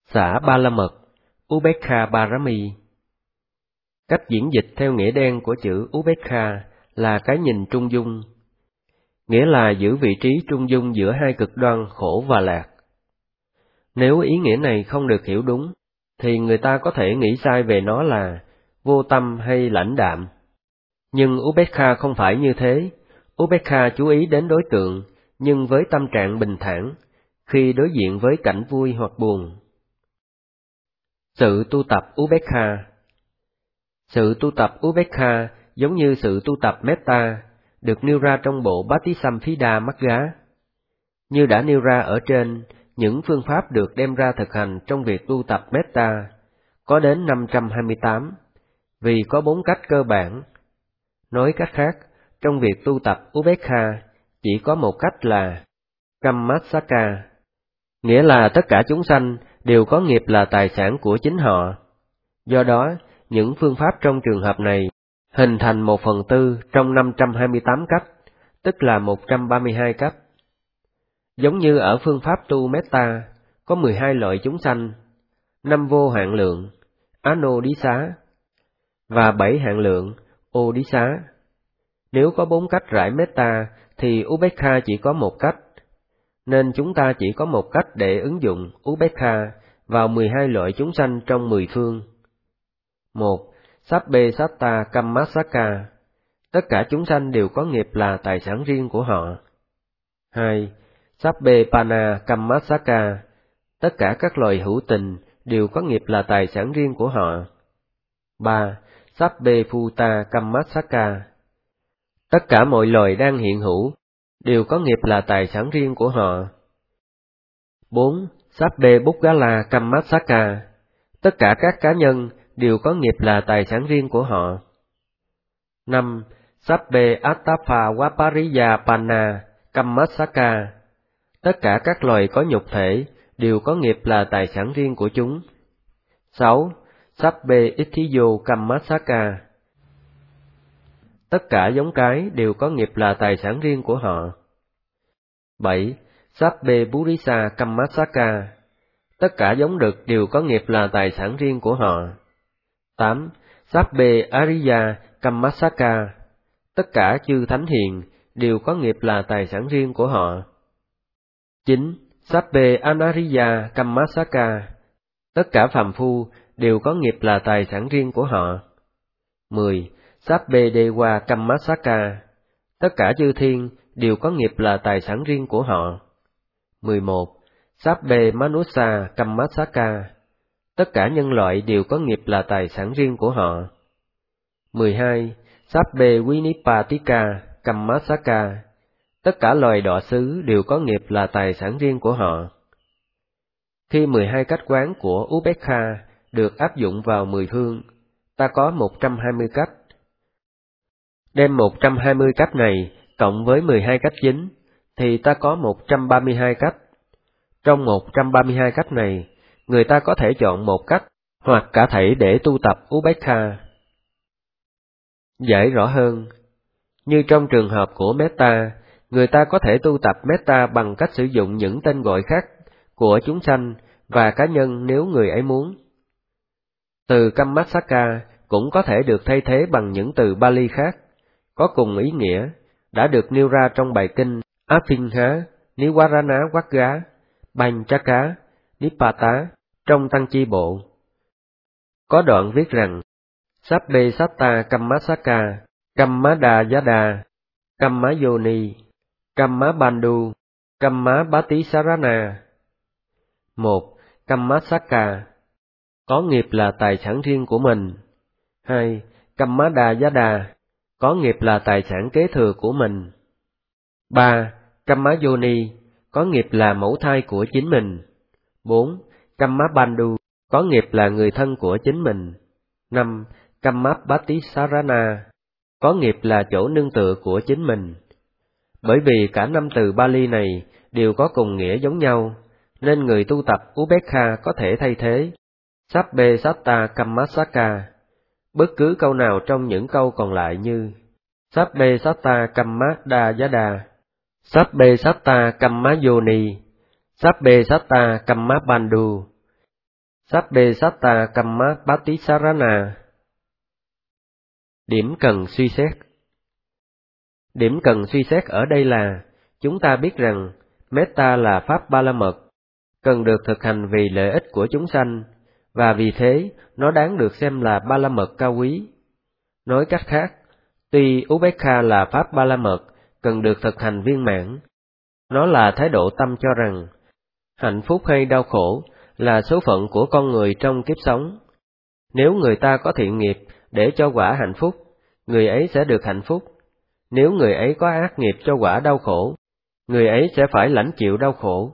Xả Ba La Mật, Ubekha Parami. Cách diễn dịch theo nghĩa đen của chữ Ubekha là cái nhìn trung dung, nghĩa là giữ vị trí trung dung giữa hai cực đoan khổ và lạc. Nếu ý nghĩa này không được hiểu đúng, thì người ta có thể nghĩ sai về nó là vô tâm hay lãnh đạm. Nhưng Ubekha không phải như thế. Ubekha chú ý đến đối tượng, nhưng với tâm trạng bình thản, khi đối diện với cảnh vui hoặc buồn. Sự tu tập Ubekha. Sự tu tập Ubekha giống như sự tu tập Metta, được nêu ra trong bộ Patisamphida Magga. Như đã nêu ra ở trên, những phương pháp được đem ra thực hành trong việc tu tập Metta có đến 528, vì có 4 cách cơ bản. Nói cách khác, trong việc tu tập Ubekha chỉ có một cách là Kammasaka, nghĩa là tất cả chúng sanh đều có nghiệp là tài sản của chính họ. Do đó, những phương pháp trong trường hợp này hình thành 1/4 trong 528 cách, tức là 132 cách. Giống như ở phương pháp tu Metta, có 12 loại chúng sanh, 5 vô hạn lượng, Anodisa, và 7 hạn lượng, Odisa. Nếu có 4 cách rải Metta, thì Ubekha chỉ có một cách, nên chúng ta chỉ có một cách để ứng dụng Ubekha vào 12 loại chúng sanh trong 10 phương. 1. Sabbe Satta Kammasaka, tất cả chúng sanh đều có nghiệp là tài sản riêng của họ. 2. Sabbe Panna Kammasaka, tất cả các loài hữu tình đều có nghiệp là tài sản riêng của họ. 3. Sabbe Phuta Kammasaka, tất cả mọi loài đang hiện hữu đều có nghiệp là tài sản riêng của họ. 4. Sabbe Puggala Kammasaka, tất cả các cá nhân đều có nghiệp là tài sản riêng của họ. 5. Sabbe Attapha Vapariya Panna Kammasaka, tất cả các loài có nhục thể đều có nghiệp là tài sản riêng của chúng. 6. Sabbe Ithiyo Kammasaka, tất cả giống cái đều có nghiệp là tài sản riêng của họ. 7. Sabbe Purisa Kammasaka, tất cả giống đực đều có nghiệp là tài sản riêng của họ. 8. Sabbe Ariya Kammasaka, tất cả chư thánh hiền đều có nghiệp là tài sản riêng của họ. 9. Sabbe Anariya Kammasaka, tất cả phàm phu đều có nghiệp là tài sản riêng của họ. 10. Sabbe Dewa Kammasaka, tất cả chư thiên đều có nghiệp là tài sản riêng của họ. 11. Sabbe Manusa Kammasaka, tất cả nhân loại đều có nghiệp là tài sản riêng của họ. 12. Sabbe Vinipatika Kammasaka, tất cả loài đọa xứ đều có nghiệp là tài sản riêng của họ. Khi 12 cách quán của Ubekha được áp dụng vào 10 phương, ta có 120 cách. Đem 120 cách này cộng với 12 cách chính, thì ta có 132 cách. Trong 132 cách này, người ta có thể chọn một cách, hoặc cả thảy để tu tập Ubekha. Giải rõ hơn, như trong trường hợp của Metta, người ta có thể tu tập Metta bằng cách sử dụng những tên gọi khác của chúng sanh và cá nhân nếu người ấy muốn. Từ Kammasaka cũng có thể được thay thế bằng những từ Pali khác, có cùng ý nghĩa, đã được nêu ra trong bài kinh Abhinha, Niwarana Vagga, Panchaka, Nipata trong Tăng Chi Bộ. Có đoạn viết rằng, Sabbe Satta Kammasaka, Kammadayada, Kammayoni, Kammabandhu, Kammabatisarana. 1. Kammasaka, có nghiệp là tài sản riêng của mình. 2. Kammadayada, có nghiệp là tài sản kế thừa của mình. 3. Kammayoni, có nghiệp là mẫu thai của chính mình. 4. Kammabandhu, có nghiệp là người thân của chính mình. 5. Kammabatisarana, có nghiệp là chỗ nương tựa của chính mình. Bởi vì cả 5 từ Pali này đều có cùng nghĩa giống nhau, nên người tu tập Ubekha có thể thay thế Sabbe Satta Kammasaka bất cứ câu nào trong những câu còn lại như Sabbe Satta Kammadayada, Sabbe Satta Kammayoni, Sabbe Satta Kammabandhu, Sabbe Satta Kamma Patisarana. Điểm cần suy xét. Điểm cần suy xét ở đây là, chúng ta biết rằng, Metta là pháp ba la mật, cần được thực hành vì lợi ích của chúng sanh, và vì thế, nó đáng được xem là ba la mật cao quý. Nói cách khác, tuy Upekkha là pháp ba la mật, cần được thực hành viên mãn, nó là thái độ tâm cho rằng, hạnh phúc hay đau khổ là số phận của con người trong kiếp sống. Nếu người ta có thiện nghiệp để cho quả hạnh phúc, người ấy sẽ được hạnh phúc. Nếu người ấy có ác nghiệp cho quả đau khổ, người ấy sẽ phải lãnh chịu đau khổ.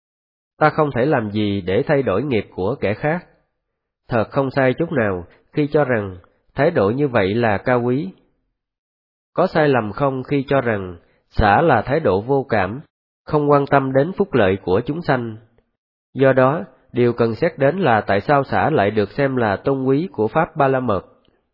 Ta không thể làm gì để thay đổi nghiệp của kẻ khác. Thật không sai chút nào khi cho rằng thái độ như vậy là cao quý. Có sai lầm không khi cho rằng xả là thái độ vô cảm, không quan tâm đến phúc lợi của chúng sanh? Do đó, điều cần xét đến là tại sao xả lại được xem là tôn quý của pháp ba la mật.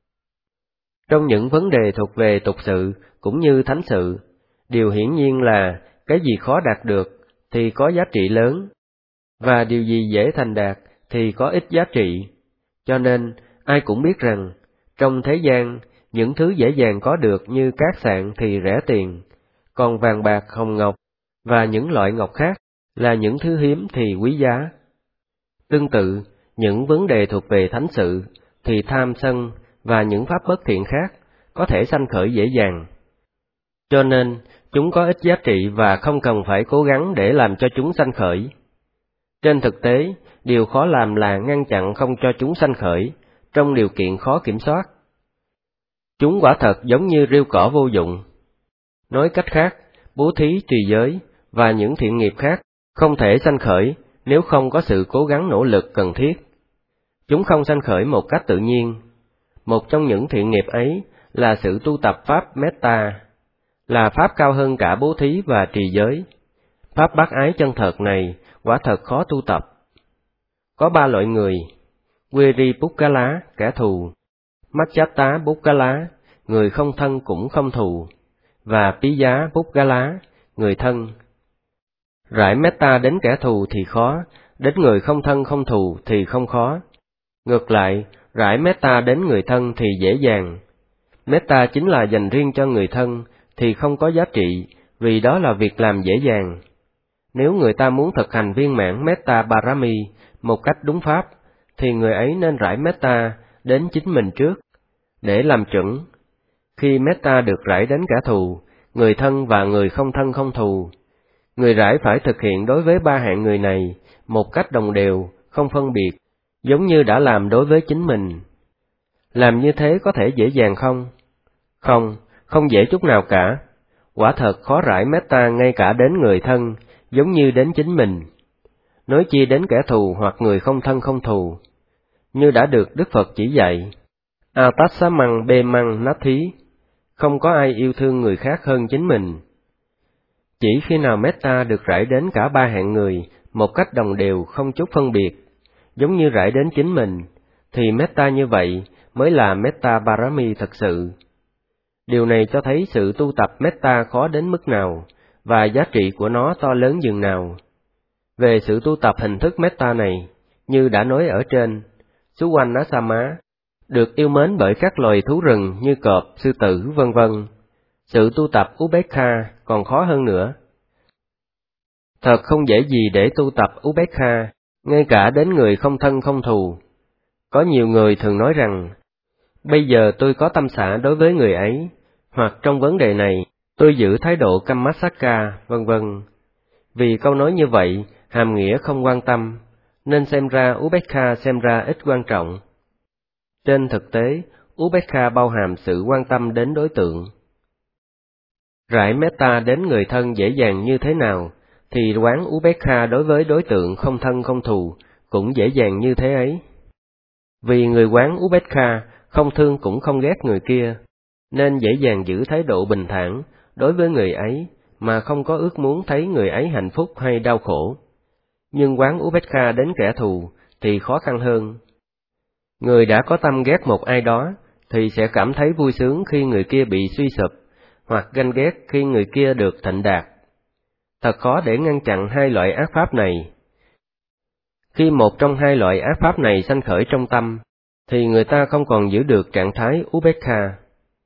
Trong những vấn đề thuộc về tục sự cũng như thánh sự, điều hiển nhiên là cái gì khó đạt được thì có giá trị lớn, và điều gì dễ thành đạt thì có ít giá trị. Cho nên, ai cũng biết rằng, trong thế gian, những thứ dễ dàng có được như cát sạn thì rẻ tiền, còn vàng bạc, hồng ngọc và những loại ngọc khác là những thứ hiếm thì quý giá. Tương tự, những vấn đề thuộc về thánh sự thì tham sân và những pháp bất thiện khác có thể sanh khởi dễ dàng. Cho nên, chúng có ít giá trị và không cần phải cố gắng để làm cho chúng sanh khởi. Trên thực tế, điều khó làm là ngăn chặn không cho chúng sanh khởi, trong điều kiện khó kiểm soát. Chúng quả thật giống như rêu cỏ vô dụng. Nói cách khác, bố thí, trì giới và những thiện nghiệp khác không thể sanh khởi nếu không có sự cố gắng nỗ lực cần thiết. Chúng không sanh khởi một cách tự nhiên. Một trong những thiện nghiệp ấy là sự tu tập pháp Metta, là pháp cao hơn cả bố thí và trì giới. Pháp bác ái chân thật này quả thật khó tu tập. Có 3 loại người: Viripukkala, kẻ thù; Macchatta Pukkala, người không thân cũng không thù; và Piya Pukkala, người thân. Rải metta đến kẻ thù thì khó, đến người không thân không thù thì không khó. Ngược lại, rải metta đến người thân thì dễ dàng. Metta chính là dành riêng cho người thân thì không có giá trị, vì đó là việc làm dễ dàng. Nếu người ta muốn thực hành viên mãn Metta Parami một cách đúng pháp, thì người ấy nên rải Metta đến chính mình trước, để làm chuẩn. Khi Metta được rải đến kẻ thù, người thân và người không thân không thù, người rải phải thực hiện đối với 3 hạng người này một cách đồng đều, không phân biệt, giống như đã làm đối với chính mình. Làm như thế có thể dễ dàng không? Không, không dễ chút nào cả. Quả thật khó rải Metta ngay cả đến người thân, giống như đến chính mình. Nói chi đến kẻ thù hoặc người không thân không thù. Như đã được Đức Phật chỉ dạy, Atasamang Bemang Nathi, không có ai yêu thương người khác hơn chính mình. Chỉ khi nào Metta được rải đến cả 3 hạng người một cách đồng đều, không chút phân biệt, giống như rải đến chính mình, thì Metta như vậy mới là Metta Parami thật sự. Điều này cho thấy sự tu tập Metta khó đến mức nào, và giá trị của nó to lớn dường nào. Về sự tu tập hình thức Metta này, như đã nói ở trên, Suwannasama, được yêu mến bởi các loài thú rừng như cọp, sư tử, vân vân. Sự tu tập Upekkha còn khó hơn nữa. Thật không dễ gì để tu tập Upekkha, ngay cả đến người không thân không thù. Có nhiều người thường nói rằng, bây giờ tôi có tâm xả đối với người ấy, hoặc trong vấn đề này, tôi giữ thái độ Kammasaka, vân vân. Vì câu nói như vậy, hàm nghĩa không quan tâm, nên xem ra Upekkha xem ra ít quan trọng. Trên thực tế, Upekkha bao hàm sự quan tâm đến đối tượng. Rải Metta đến người thân dễ dàng như thế nào, thì quán Upekkha đối với đối tượng không thân không thù cũng dễ dàng như thế ấy. Vì người quán Upekkha không thương cũng không ghét người kia, nên dễ dàng giữ thái độ bình thản đối với người ấy, mà không có ước muốn thấy người ấy hạnh phúc hay đau khổ. Nhưng quán Upekkha đến kẻ thù thì khó khăn hơn. Người đã có tâm ghét một ai đó, thì sẽ cảm thấy vui sướng khi người kia bị suy sụp, hoặc ganh ghét khi người kia được thịnh đạt. Thật khó để ngăn chặn 2 loại ác pháp này. Khi một trong hai loại ác pháp này sanh khởi trong tâm, thì người ta không còn giữ được trạng thái Upekkha.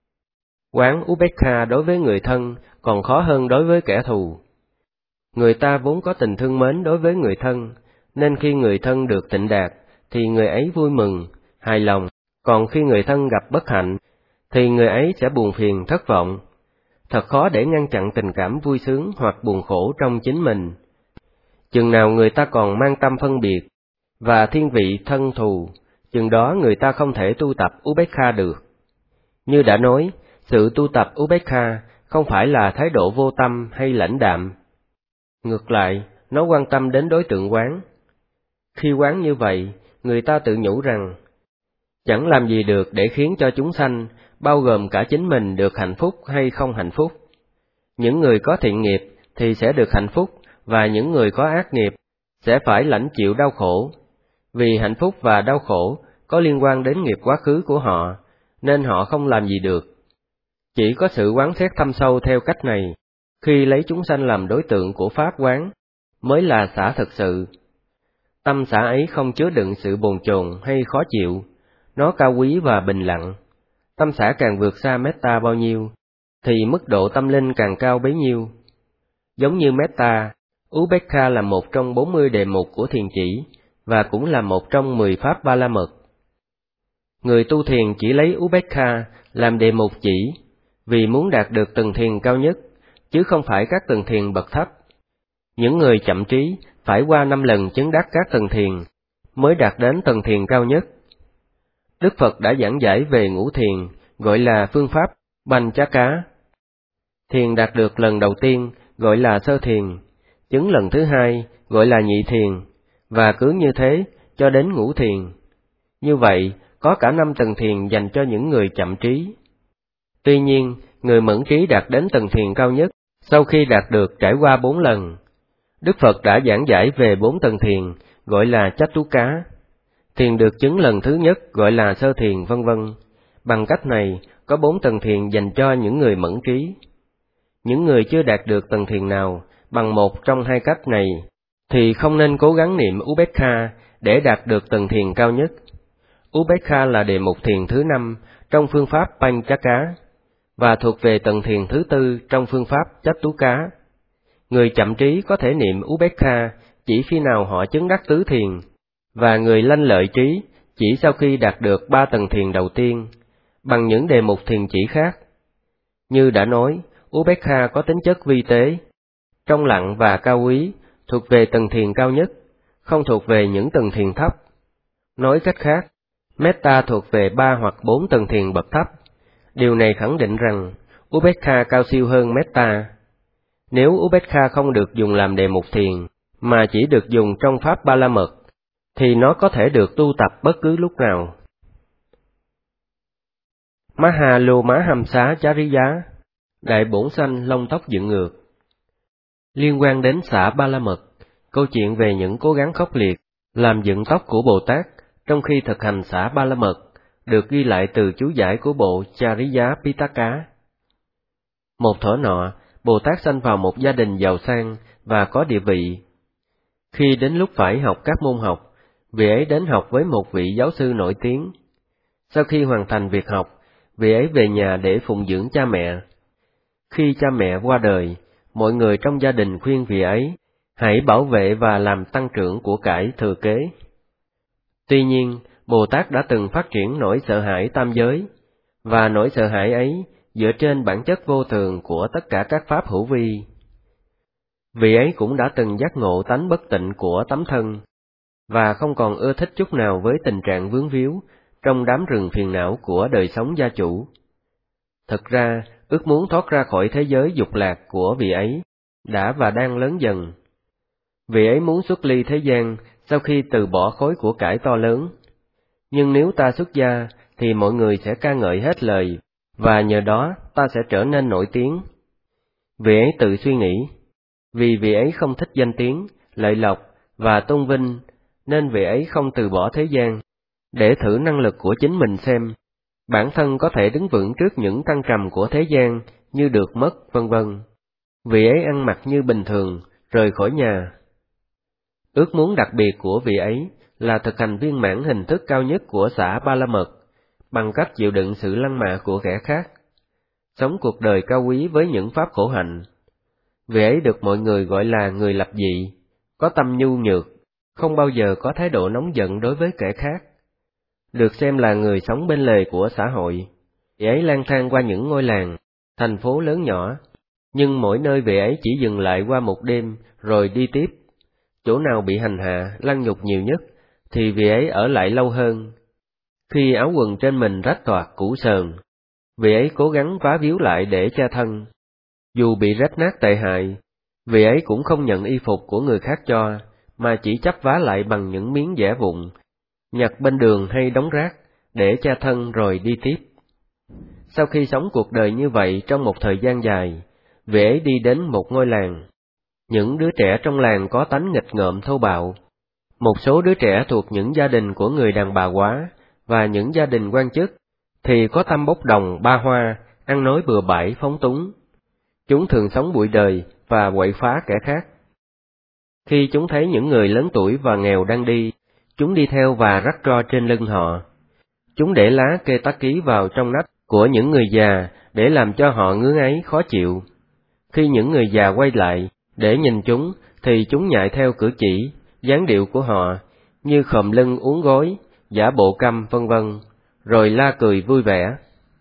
Quán Upekkha đối với người thân còn khó hơn đối với kẻ thù. Người ta vốn có tình thương mến đối với người thân, nên khi người thân được tịnh đạt, thì người ấy vui mừng, hài lòng, còn khi người thân gặp bất hạnh, thì người ấy sẽ buồn phiền, thất vọng. Thật khó để ngăn chặn tình cảm vui sướng hoặc buồn khổ trong chính mình. Chừng nào người ta còn mang tâm phân biệt, và thiên vị thân thù, chừng đó người ta không thể tu tập Upekkha được. Như đã nói, sự tu tập Upekkha không phải là thái độ vô tâm hay lãnh đạm. Ngược lại, nó quan tâm đến đối tượng quán. Khi quán như vậy, người ta tự nhủ rằng, chẳng làm gì được để khiến cho chúng sanh, bao gồm cả chính mình được hạnh phúc hay không hạnh phúc. Những người có thiện nghiệp thì sẽ được hạnh phúc, và những người có ác nghiệp sẽ phải lãnh chịu đau khổ. Vì hạnh phúc và đau khổ có liên quan đến nghiệp quá khứ của họ, nên họ không làm gì được. Chỉ có sự quán xét thâm sâu theo cách này, khi lấy chúng sanh làm đối tượng của pháp quán, mới là xả thực sự. Tâm xả ấy không chứa đựng sự bồn chồn hay khó chịu, nó cao quý và bình lặng. Tâm xả càng vượt xa metta bao nhiêu, thì mức độ tâm linh càng cao bấy nhiêu. Giống như metta, Upekkha là một trong 40 đề mục của thiền chỉ, và cũng là một trong 10 pháp ba la mật. Người tu thiền chỉ lấy Upekkha làm đề mục chỉ, vì muốn đạt được tầng thiền cao nhất, chứ không phải các tầng thiền bậc thấp. Những người chậm trí phải qua 5 lần chứng đắc các tầng thiền, mới đạt đến tầng thiền cao nhất. Đức Phật đã giảng giải về ngũ thiền, gọi là phương pháp Panchaka. Thiền đạt được lần đầu tiên gọi là sơ thiền, chứng lần thứ hai gọi là nhị thiền, và cứ như thế cho đến ngũ thiền. Như vậy, có cả 5 tầng thiền dành cho những người chậm trí. Tuy nhiên, người mẫn trí đạt đến tầng thiền cao nhất, sau khi đạt được trải qua 4 lần. Đức Phật đã giảng giải về 4 tầng thiền, gọi là Chatuka. Thiền được chứng lần thứ nhất gọi là sơ thiền, vân vân. Bằng cách này, có 4 tầng thiền dành cho những người mẫn trí. Những người chưa đạt được tầng thiền nào, bằng một trong hai cách này, thì không nên cố gắng niệm Upekkha để đạt được tầng thiền cao nhất. Upekkha là đề mục thiền thứ 5 trong phương pháp Panchaka, và thuộc về tầng thiền thứ 4 trong phương pháp Chatuka. Người chậm trí có thể niệm Upekkha chỉ khi nào họ chứng đắc tứ thiền, và người lanh lợi trí chỉ sau khi đạt được 3 tầng thiền đầu tiên, bằng những đề mục thiền chỉ khác. Như đã nói, Upekkha có tính chất vi tế, trong lặng và cao quý, thuộc về tầng thiền cao nhất, không thuộc về những tầng thiền thấp. Nói cách khác, metta thuộc về 3 hoặc 4 tầng thiền bậc thấp. Điều này khẳng định rằng Upekkha cao siêu hơn metta. Nếu Upekkha không được dùng làm đề mục thiền, mà chỉ được dùng trong pháp ba la mật, thì nó có thể được tu tập bất cứ lúc nào. Mahalomahamsa-chariya, đại bổn sanh lông tóc dựng ngược. Liên quan đến xả ba la mật, câu chuyện về những cố gắng khốc liệt làm dựng tóc của Bồ Tát trong khi thực hành xả ba la mật được ghi lại từ chú giải của bộ Chariya Pitaka. Một thuở nọ, Bồ Tát sanh vào một gia đình giàu sang và có địa vị. Khi đến lúc phải học các môn học, vị ấy đến học với một vị giáo sư nổi tiếng. Sau khi hoàn thành việc học, vị ấy về nhà để phụng dưỡng cha mẹ. Khi cha mẹ qua đời, mọi người trong gia đình khuyên vị ấy hãy bảo vệ và làm tăng trưởng của cải thừa kế. Tuy nhiên, Bồ Tát đã từng phát triển nỗi sợ hãi tam giới, và nỗi sợ hãi ấy dựa trên bản chất vô thường của tất cả các pháp hữu vi. Vị ấy cũng đã từng giác ngộ tánh bất tịnh của tấm thân, và không còn ưa thích chút nào với tình trạng vướng víu trong đám rừng phiền não của đời sống gia chủ. Thực ra, ước muốn thoát ra khỏi thế giới dục lạc của vị ấy đã và đang lớn dần. Vị ấy muốn xuất ly thế gian sau khi từ bỏ khối của cải to lớn. Nhưng nếu ta xuất gia, thì mọi người sẽ ca ngợi hết lời, và nhờ đó ta sẽ trở nên nổi tiếng. Vị ấy tự suy nghĩ, vì vị ấy không thích danh tiếng, lợi lộc và tôn vinh, nên vị ấy không từ bỏ thế gian, để thử năng lực của chính mình xem bản thân có thể đứng vững trước những thăng trầm của thế gian như được mất, vân vân. Vị ấy ăn mặc như bình thường, rời khỏi nhà. Ước muốn đặc biệt của vị ấy là thực hành viên mãn hình thức cao nhất của xả ba la mật, bằng cách chịu đựng sự lăng mạ của kẻ khác, sống cuộc đời cao quý với những pháp khổ hạnh. Vị ấy được mọi người gọi là người lập dị, có tâm nhu nhược, không bao giờ có thái độ nóng giận đối với kẻ khác, được xem là người sống bên lề của xã hội. Vị ấy lang thang qua những ngôi làng, thành phố lớn nhỏ, nhưng mỗi nơi vị ấy chỉ dừng lại qua một đêm rồi đi tiếp. Chỗ nào bị hành hạ, lăng nhục nhiều nhất, thì vị ấy ở lại lâu hơn. Khi áo quần trên mình rách toạc cũ sờn, vị ấy cố gắng vá víu lại để che thân. Dù bị rách nát tệ hại, vị ấy cũng không nhận y phục của người khác cho, mà chỉ chắp vá lại bằng những miếng vẽ vụn, nhặt bên đường hay đống rác, để che thân rồi đi tiếp. Sau khi sống cuộc đời như vậy trong một thời gian dài, vị ấy đi đến một ngôi làng. Những đứa trẻ trong làng có tánh nghịch ngợm thô bạo. Một số đứa trẻ thuộc những gia đình của người đàn bà quá, và những gia đình quan chức, thì có tâm bốc đồng ba hoa, ăn nói bừa bãi phóng túng. Chúng thường sống bụi đời và quậy phá kẻ khác. Khi chúng thấy những người lớn tuổi và nghèo đang đi, chúng đi theo và rắc tro trên lưng họ. Chúng để lá kê tá ký vào trong nách của những người già để làm cho họ ngứa ngáy khó chịu. Khi những người già quay lại để nhìn chúng, thì chúng nhại theo cử chỉ, dáng điệu của họ, như khom lưng uốn gối, giả bộ câm vân vân, rồi la cười vui vẻ.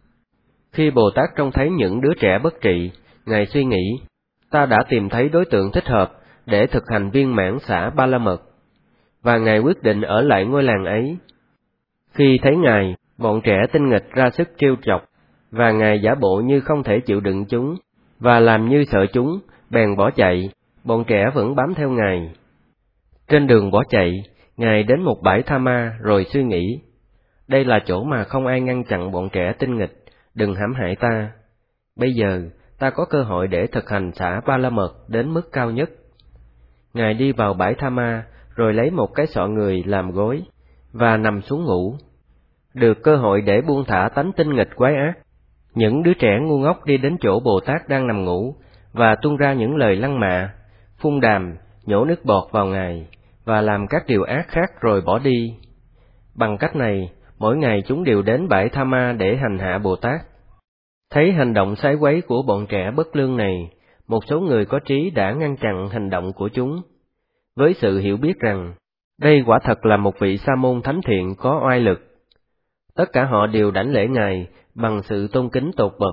Khi Bồ Tát trông thấy những đứa trẻ bất trị, Ngài suy nghĩ, ta đã tìm thấy đối tượng thích hợp để thực hành viên mãn xả ba la mật, và Ngài quyết định ở lại ngôi làng ấy. Khi thấy Ngài, bọn trẻ tinh nghịch ra sức trêu chọc, và Ngài giả bộ như không thể chịu đựng chúng, và làm như sợ chúng, bèn bỏ chạy. Bọn trẻ vẫn bám theo Ngài. Trên đường bỏ chạy, Ngài đến một bãi tha ma rồi suy nghĩ, đây là chỗ mà không ai ngăn chặn bọn trẻ tinh nghịch, đừng hãm hại ta. Bây giờ, ta có cơ hội để thực hành xả ba la mật đến mức cao nhất. Ngài đi vào bãi tha ma, rồi lấy một cái xọ người làm gối, và nằm xuống ngủ. Được cơ hội để buông thả tánh tinh nghịch quái ác, những đứa trẻ ngu ngốc đi đến chỗ Bồ Tát đang nằm ngủ, và tuôn ra những lời lăng mạ, phun đàm, nhổ nước bọt vào Ngài, và làm các điều ác khác rồi bỏ đi. Bằng cách này, mỗi ngày chúng đều đến bãi tha ma để hành hạ Bồ Tát. Thấy hành động sái quấy của bọn trẻ bất lương này, một số người có trí đã ngăn chặn hành động của chúng, với sự hiểu biết rằng, đây quả thật là một vị sa môn thánh thiện có oai lực. Tất cả họ đều đảnh lễ Ngài bằng sự tôn kính tột bậc.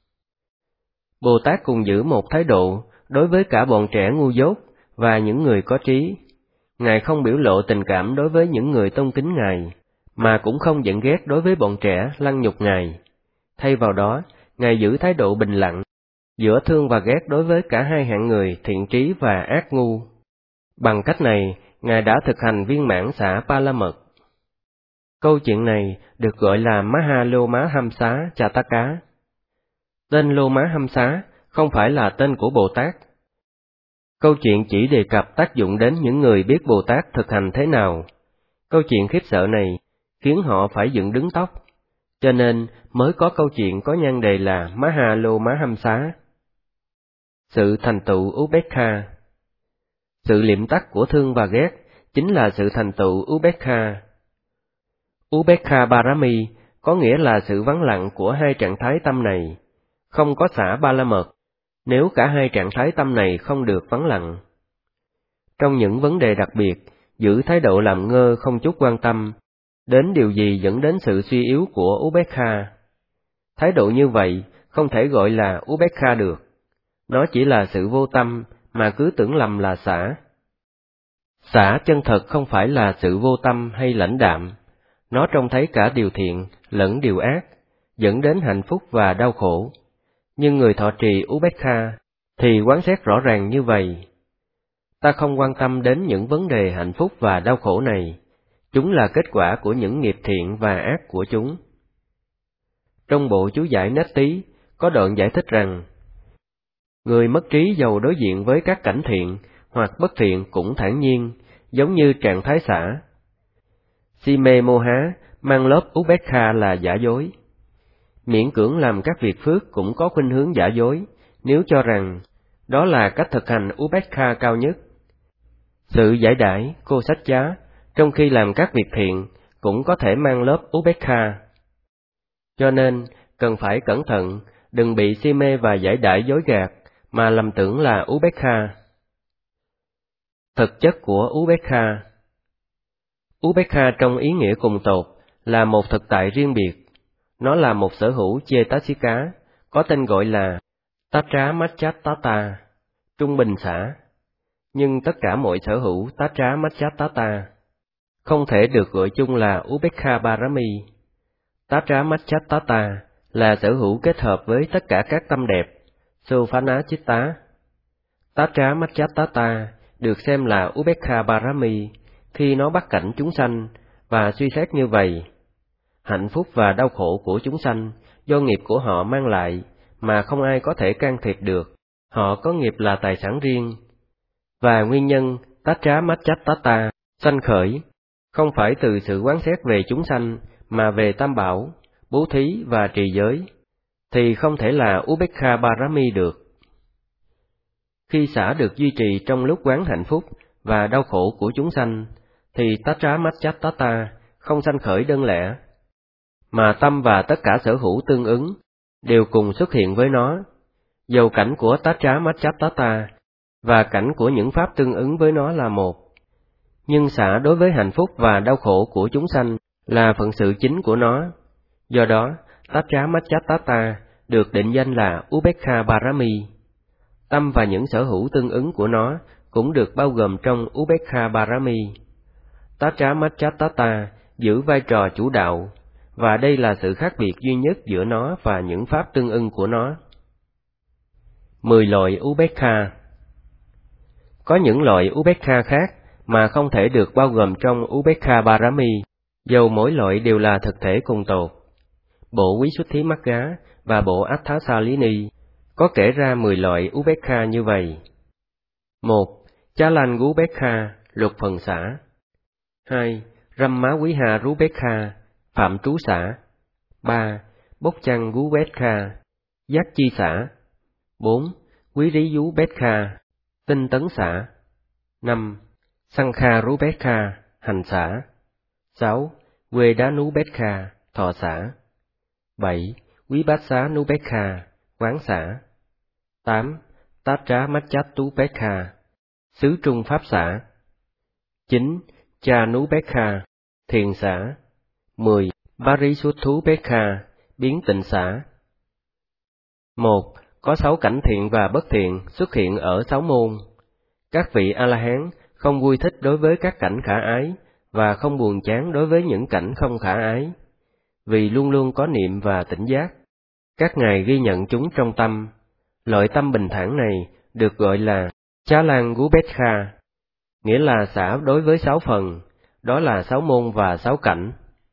Bồ Tát cùng giữ một thái độ đối với cả bọn trẻ ngu dốt và những người có trí. Ngài không biểu lộ tình cảm đối với những người tôn kính Ngài, mà cũng không giận ghét đối với bọn trẻ lăng nhục Ngài. Thay vào đó, Ngài giữ thái độ bình lặng, giữa thương và ghét đối với cả hai hạng người thiện trí và ác ngu. Bằng cách này, Ngài đã thực hành viên mãn xả ba la mật. Câu chuyện này được gọi là Mahalomāhamsa Chataka. Tên Lô Má Hăm Xá không phải là tên của Bồ Tát. Câu chuyện chỉ đề cập tác dụng đến những người biết Bồ Tát thực hành thế nào. Câu chuyện khiếp sợ này khiến họ phải dựng đứng tóc, cho nên mới có câu chuyện có nhan đề là Mahalomāhamsa. Sự thành tựu Upekkha. Sự liệm tắt của thương và ghét chính là sự thành tựu Upekkha. Upekkha Barami có nghĩa là sự vắng lặng của hai trạng thái tâm này, không có xả ba la mật, nếu cả hai trạng thái tâm này không được vắng lặng. Trong những vấn đề đặc biệt, giữ thái độ làm ngơ không chút quan tâm đến điều gì dẫn đến sự suy yếu của Upekkha. Thái độ như vậy không thể gọi là Upekkha được, nó chỉ là sự vô tâm mà cứ tưởng lầm là xả. Xả chân thật không phải là sự vô tâm hay lãnh đạm, nó trông thấy cả điều thiện lẫn điều ác, dẫn đến hạnh phúc và đau khổ. Nhưng người thọ trì Upekkha thì quán xét rõ ràng như vậy. Ta không quan tâm đến những vấn đề hạnh phúc và đau khổ này, chúng là kết quả của những nghiệp thiện và ác của chúng. Trong bộ chú giải Nết Tí có đoạn giải thích rằng, người mất trí dầu đối diện với các cảnh thiện hoặc bất thiện cũng thản nhiên, giống như trạng thái xả. Si mê mô há mang lớp Upekkha là giả dối. Miễn cưỡng làm các việc phước cũng có khuynh hướng giả dối, nếu cho rằng đó là cách thực hành Upekkha cao nhất. Sự giải đãi, cô sách chá, trong khi làm các việc thiện, cũng có thể mang lớp Ubekha. Cho nên, cần phải cẩn thận, đừng bị si mê và giải đãi dối gạt, mà lầm tưởng là Ubekha. Thực chất của Ubekha. Ubekha trong ý nghĩa cùng tột là một thực tại riêng biệt. Nó là một sở hữu Cetasika, có tên gọi là Tatramatchatata, trung bình xã. Nhưng tất cả mọi sở hữu Tatramatchatata không thể được gọi chung là Ubekha Parami. Tatramatchatata là sở hữu kết hợp với tất cả các tâm đẹp, Sophana Chitta. Tatramatchatata được xem là Ubekha Parami khi nó bắt cảnh chúng sanh, và suy xét như vậy: hạnh phúc và đau khổ của chúng sanh do nghiệp của họ mang lại mà không ai có thể can thiệp được. Họ có nghiệp là tài sản riêng, và nguyên nhân Tatramatchatata sanh khởi không phải từ sự quán xét về chúng sanh mà về tam bảo, bố thí và trì giới, thì không thể là Ubekha Parami được. Khi xả được duy trì trong lúc quán hạnh phúc và đau khổ của chúng sanh, thì Tatramatchatata không sanh khởi đơn lẻ, mà tâm và tất cả sở hữu tương ứng đều cùng xuất hiện với nó. Dầu cảnh của Tatramatchatata và cảnh của những pháp tương ứng với nó là một, nhưng xả đối với hạnh phúc và đau khổ của chúng sanh là phận sự chính của nó. Do đó, Tatramatchatata được định danh là Ubekha Parami. Tâm và những sở hữu tương ứng của nó cũng được bao gồm trong Ubekha Parami. Tatramatchatata giữ vai trò chủ đạo, và đây là sự khác biệt duy nhất giữa nó và những pháp tương ưng của nó. 10 loại Ubekha. Có những loại Ubekha khác mà không thể được bao gồm trong Ubekha Parami, dầu mỗi loại đều là thực thể cùng tột. Bộ Visuddhimagga và bộ Atthasalini có kể ra 10 loại Ubekha như vậy. 1. Chalanubekha, luật phần xả. 2. Rammaviharubekha, phạm trú xả. 3. Bocchangubekha, giác chi xả. 4. Viriyubekha, tinh tấn xả. 5. Sankharubekha, hành xả. 6. Vedanubekha, thọ xả. 7. Vipassanubekha, quán xả. 8. Tatramatchatubekha, xứ trung pháp xả. 9. Chanubekha, thiền xả. 10. Parisuddhubekha, biến tịnh xả. 1. Có 6 cảnh thiện và bất thiện xuất hiện ở 6 môn. Các vị A-la-hán không vui thích đối với các cảnh khả ái, và không buồn chán đối với những cảnh không khả ái, vì luôn luôn có niệm và tỉnh giác. Các ngài ghi nhận chúng trong tâm. Loại tâm bình thản này được gọi là Chalanubekha, nghĩa là xả đối với 6 phần, đó là 6 môn và 6 cảnh.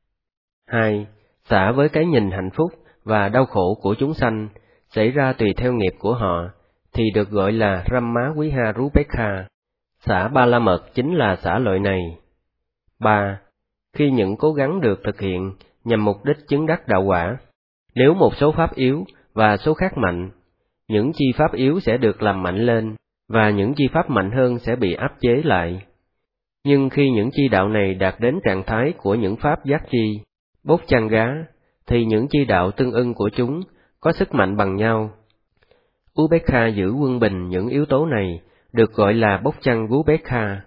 2. Xả với cái nhìn hạnh phúc và đau khổ của chúng sanh xảy ra tùy theo nghiệp của họ, thì được gọi là Rammaviharubekha. Xả ba la mật chính là xả loại này. 3. Khi những cố gắng được thực hiện nhằm mục đích chứng đắc đạo quả, nếu một số pháp yếu và số khác mạnh, những chi pháp yếu sẽ được làm mạnh lên, và những chi pháp mạnh hơn sẽ bị áp chế lại. Nhưng khi những chi đạo này đạt đến trạng thái của những pháp giác chi, Bocchanga, thì những chi đạo tương ưng của chúng có sức mạnh bằng nhau. Ubekha giữ quân bình những yếu tố này được gọi là Bocchangubekha.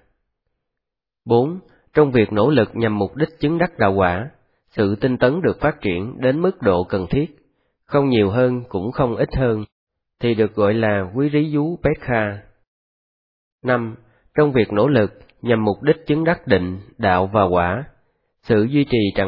4. Trong việc nỗ lực nhằm mục đích chứng đắc đạo quả, sự tinh tấn được phát triển đến mức độ cần thiết, không nhiều hơn cũng không ít hơn, thì được gọi là Viriyubekha. 5. Trong việc nỗ lực nhằm mục đích chứng đắc định, đạo và quả, sự duy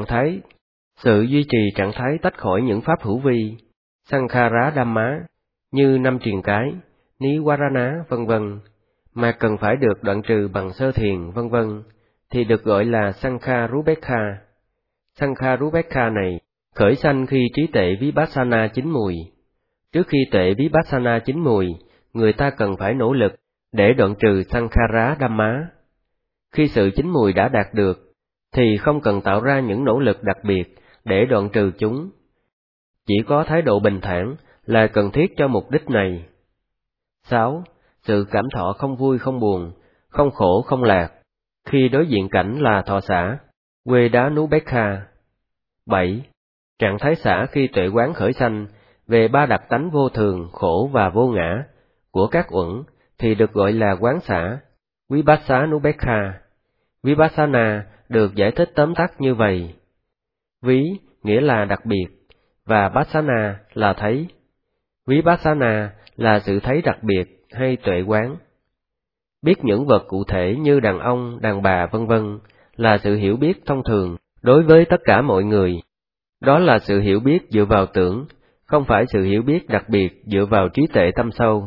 trì trạng thái tách khỏi những pháp hữu vi, Sankhara Dhamma, như 5 triền cái, Niwarana vân vân, mà cần phải được đoạn trừ bằng sơ thiền vân vân, thì được gọi là Sankharubekha. Sankharubekha này khởi sanh khi trí tuệ Vipassana chín mùi. Trước khi tuệ Vipassana chín mùi, người ta cần phải nỗ lực để đoạn trừ Sankhara Dhamma. Khi sự chín mùi đã đạt được, thì không cần tạo ra những nỗ lực đặc biệt để đoạn trừ chúng. Chỉ có thái độ bình thản là cần thiết cho mục đích này. 6. Sự cảm thọ không vui không buồn không khổ không lạc, khi đối diện cảnh là thọ xả, Vedanubekha. 7. Trạng thái xả khi tuệ quán khởi sanh về ba đặc tánh vô thường, khổ và vô ngã của các uẩn thì được gọi là quán xả, Vipassanubekha. Vipassana được giải thích tóm tắt như vậy. Ví nghĩa là đặc biệt, và Passana là thấy. Vipassana là sự thấy đặc biệt hay tuệ quán. Biết những vật cụ thể như đàn ông, đàn bà vân vân là sự hiểu biết thông thường đối với tất cả mọi người. Đó là sự hiểu biết dựa vào tưởng, không phải sự hiểu biết đặc biệt dựa vào trí tuệ thâm sâu.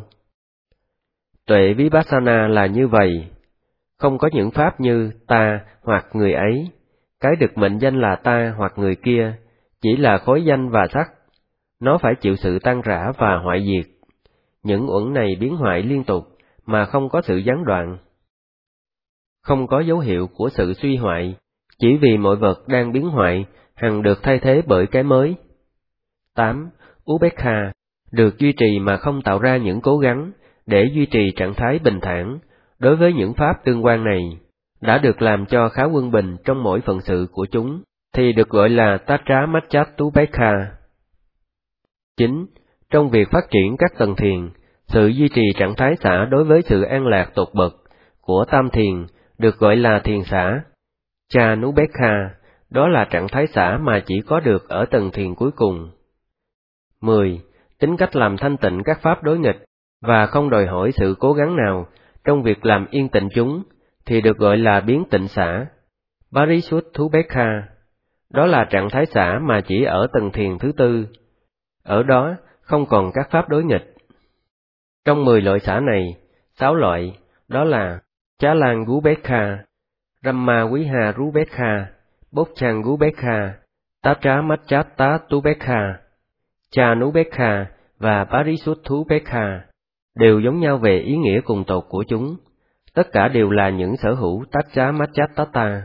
Tuệ Vipassana là như vậy. Không có những pháp như ta hoặc người ấy, cái được mệnh danh là ta hoặc người kia, chỉ là khối danh và sắc. Nó phải chịu sự tan rã và hoại diệt. Những uẩn này biến hoại liên tục, mà không có sự gián đoạn. Không có dấu hiệu của sự suy hoại, chỉ vì mọi vật đang biến hoại, hằng được thay thế bởi cái mới. 8. Ubekha, được duy trì mà không tạo ra những cố gắng, để duy trì trạng thái bình thản, đối với những pháp tương quan này, đã được làm cho khá quân bình trong mỗi phận sự của chúng, thì được gọi là Tatra-Machatubekha. 9. Trong việc phát triển các tầng thiền, sự duy trì trạng thái xả đối với sự an lạc tột bậc của tam thiền được gọi là thiền xả, Chanubekha, đó là trạng thái xả mà chỉ có được ở tầng thiền cuối cùng. 10. Tính cách làm thanh tịnh các pháp đối nghịch, và không đòi hỏi sự cố gắng nào trong việc làm yên tịnh chúng, thì được gọi là biến tịnh xả, Parisuttubekha, đó là trạng thái xả mà chỉ ở tầng thiền thứ tư. Ở đó không còn các pháp đối nghịch. Trong 10 loại xả này, 6 loại, đó là Chalangubekha, Rammaviharubekha, Bocchangubekha, Tatra-Machatubekha, Chanubekha và Parisuttubekha, đều giống nhau về ý nghĩa cùng tột của chúng. Tất cả đều là những sở hữu Tatra-Machatata.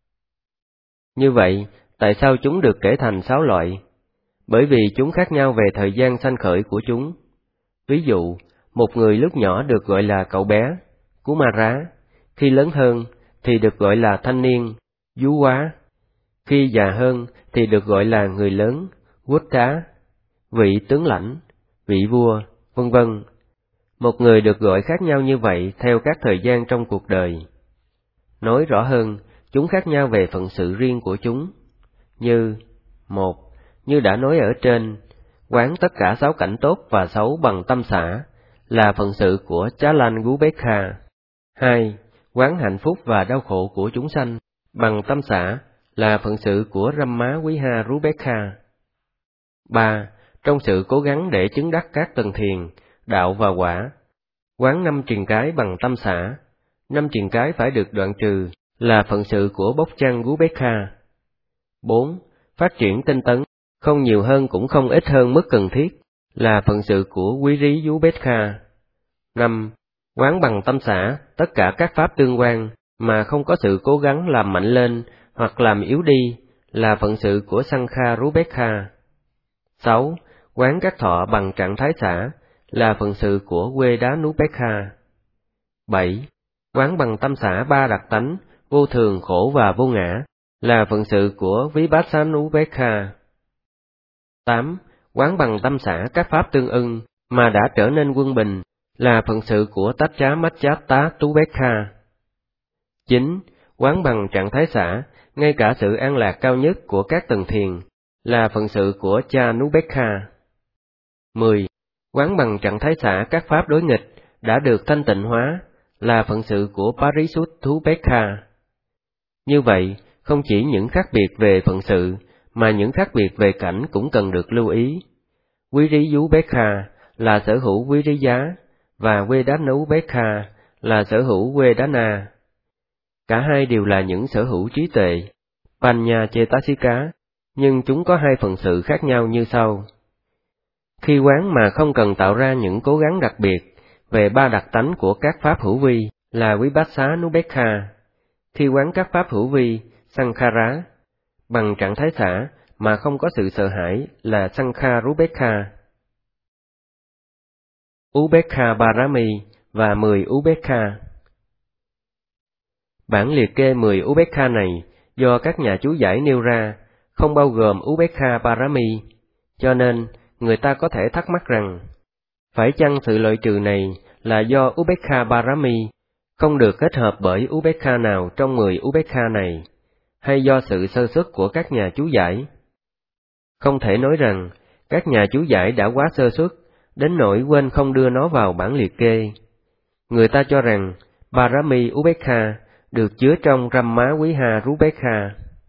Như vậy, tại sao chúng được kể thành 6 loại? Bởi vì chúng khác nhau về thời gian sanh khởi của chúng. Ví dụ, một người lúc nhỏ được gọi là cậu bé, Kumara, khi lớn hơn thì được gọi là thanh niên, Yuva, khi già hơn thì được gọi là người lớn, Vuttha, vị tướng lãnh, vị vua, vân vân. Một người được gọi khác nhau như vậy theo các thời gian trong cuộc đời. Nói rõ hơn, chúng khác nhau về phận sự riêng của chúng, như: 1. Như đã nói ở trên, quán tất cả 6 cảnh tốt và xấu bằng tâm xả, là phận sự của Chalangubekha. 2. Quán hạnh phúc và đau khổ của chúng sanh, bằng tâm xả, là phận sự của Rammaviharubekha. 3. Trong sự cố gắng để chứng đắc các tầng thiền, đạo và quả, quán 5 triền cái bằng tâm xả, 5 triền cái phải được đoạn trừ, là phận sự của Bocchangubekha. 4. Phát triển tinh tấn, không nhiều hơn cũng không ít hơn mức cần thiết, là phận sự của Viriyubekha. 5. Quán bằng tâm xả tất cả các pháp tương quan mà không có sự cố gắng làm mạnh lên hoặc làm yếu đi, là phận sự của Sankharubekha. 6. Quán các thọ bằng trạng thái xả, là phận sự của Vedanubekha. 7. Quán bằng tâm xả ba đặc tánh, vô thường, khổ và vô ngã, là phận sự của Vipassanubekha. 8. Quán bằng tâm xả các pháp tương ưng mà đã trở nên quân bình, là phận sự của Tatra-Machatubekha. 9. Quán bằng trạng thái xả ngay cả sự an lạc cao nhất của các tầng thiền, là phận sự của Chanubekha. 10. Quán bằng trạng thái xả các pháp đối nghịch đã được thanh tịnh hóa, là phận sự của Parisuttubekha. Như vậy, không chỉ những khác biệt về phận sự, mà những khác biệt về cảnh cũng cần được lưu ý. Viriyubekha là sở hữu Viriya, và Vedanubekha là sở hữu Vedana. Cả hai đều là những sở hữu trí tuệ, Panyacetasika, nhưng chúng có hai phận sự khác nhau như sau. Khi quán mà không cần tạo ra những cố gắng đặc biệt về ba đặc tánh của các pháp hữu vi, là Vipassanubekha. Khi quán các pháp hữu vi, Sankhara, bằng trạng thái xả mà không có sự sợ hãi, là Sankharubekha. Ubekha Parami và 10 Ubekha. Bản liệt kê 10 Ubekha này do các nhà chú giải nêu ra, không bao gồm Ubekha Parami, cho nên người ta có thể thắc mắc rằng, phải chăng sự loại trừ này là do Ubekha Parami không được kết hợp bởi Ubekha nào trong 10 Ubekha này, hay do sự sơ suất của các nhà chú giải? Không thể nói rằng các nhà chú giải đã quá sơ suất, đến nỗi quên không đưa nó vào bản liệt kê. Người ta cho rằng Parami Ubekha được chứa trong Brahma Viha Rupekha.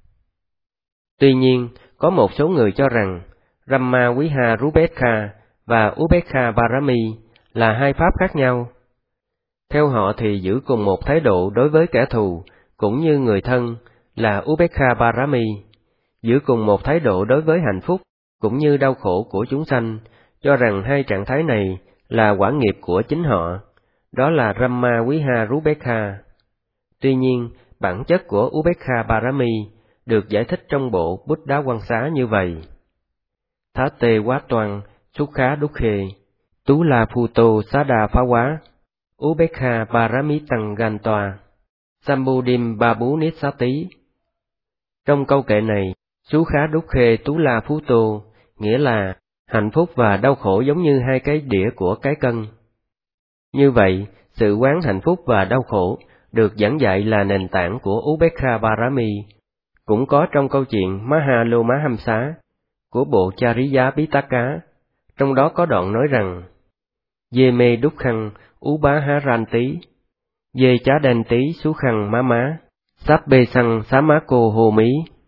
Tuy nhiên, có một số người cho rằng Brahma Viha Rupekha và Ubekha Parami là hai pháp khác nhau. Theo họ thì giữ cùng một thái độ đối với kẻ thù cũng như người thân là Ubekha Parami, giữ cùng một thái độ đối với hạnh phúc cũng như đau khổ của chúng sanh, cho rằng hai trạng thái này là quả nghiệp của chính họ, đó là Brahma Viha Rupekha. Tuy nhiên, bản chất của Ubekha Parami được giải thích trong bộ Buddha Quan Xá như vậy. Thate Quá Toan, Sukha Dukhe, Tú La Phuto Sada Phá Quá, Ubekha Parami Tăng Gan Toa, Sambudim Babu Nissati. Trong câu kệ này, Sukha Dukhe Tú La Phuto nghĩa là hạnh phúc và đau khổ giống như hai cái đĩa của cái cân. Như vậy, sự quán hạnh phúc và đau khổ được giảng dạy là nền tảng của Ubekha Parami, cũng có trong câu chuyện Mahalomahamsa của bộ Chariya Pitaka, trong đó có đoạn nói rằng: Yeme Dukkhang Ubaharanti, Ye Chadanti Sukhang Mama, Sabbe Sang Samako Homi,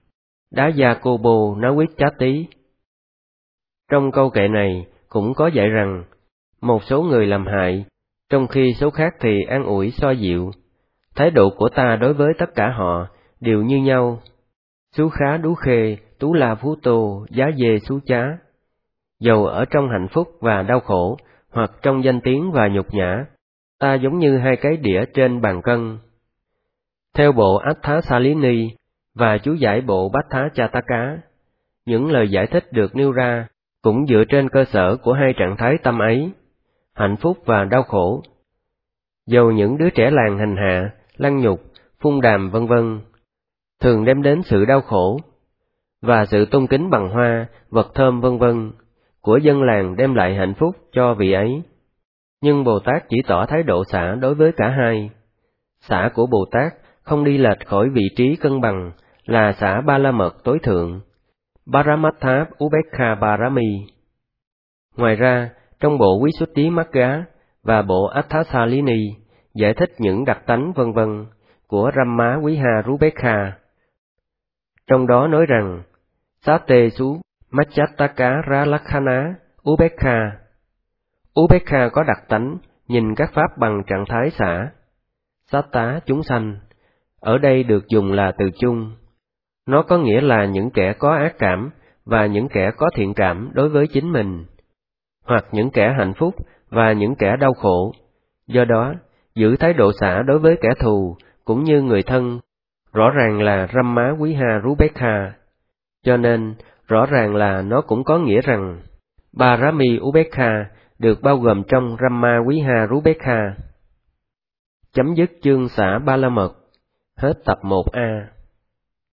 Dayakobo Nawichati. Trong câu kệ này cũng có dạy rằng, một số người làm hại, trong khi số khác thì an ủi xoa dịu. Thái độ của ta đối với tất cả họ đều như nhau. Sú khá đú khê, tú la phú tô, giá dê sú chá. Dầu ở trong hạnh phúc và đau khổ, hoặc trong danh tiếng và nhục nhã, ta giống như hai cái đĩa trên bàn cân. Theo bộ Attha Salini và chú giải bộ Bhatha Chataka, những lời giải thích được nêu ra cũng dựa trên cơ sở của hai trạng thái tâm ấy, hạnh phúc và đau khổ. Dầu những đứa trẻ làng hành hạ, lăng nhục, phun đàm vân vân, thường đem đến sự đau khổ, và sự tôn kính bằng hoa, vật thơm vân vân, của dân làng đem lại hạnh phúc cho vị ấy. Nhưng Bồ Tát chỉ tỏ thái độ xả đối với cả hai. Xả của Bồ Tát không đi lệch khỏi vị trí cân bằng, là xả ba la mật tối thượng, Paramattha Ubekha Parami. Ngoài ra, trong bộ Visuddhi Magga và bộ Atthasalini giải thích những đặc tánh vân vân của Brahma Viha Rupekha. Trong đó nói rằng, Sate Su Machattaka Ralakhana Ubekha. Ubekha có đặc tánh nhìn các pháp bằng trạng thái xả. Satta chúng sanh, ở đây được dùng là từ chung. Nó có nghĩa là những kẻ có ác cảm và những kẻ có thiện cảm đối với chính mình, hoặc những kẻ hạnh phúc và những kẻ đau khổ. Do đó, giữ thái độ xả đối với kẻ thù cũng như người thân, rõ ràng là Brahma Viha Rupekha. Cho nên, rõ ràng là nó cũng có nghĩa rằng Parami Ubekha được bao gồm trong Brahma Viha Rupekha. Chấm dứt chương xả ba la mật. Hết tập 1A.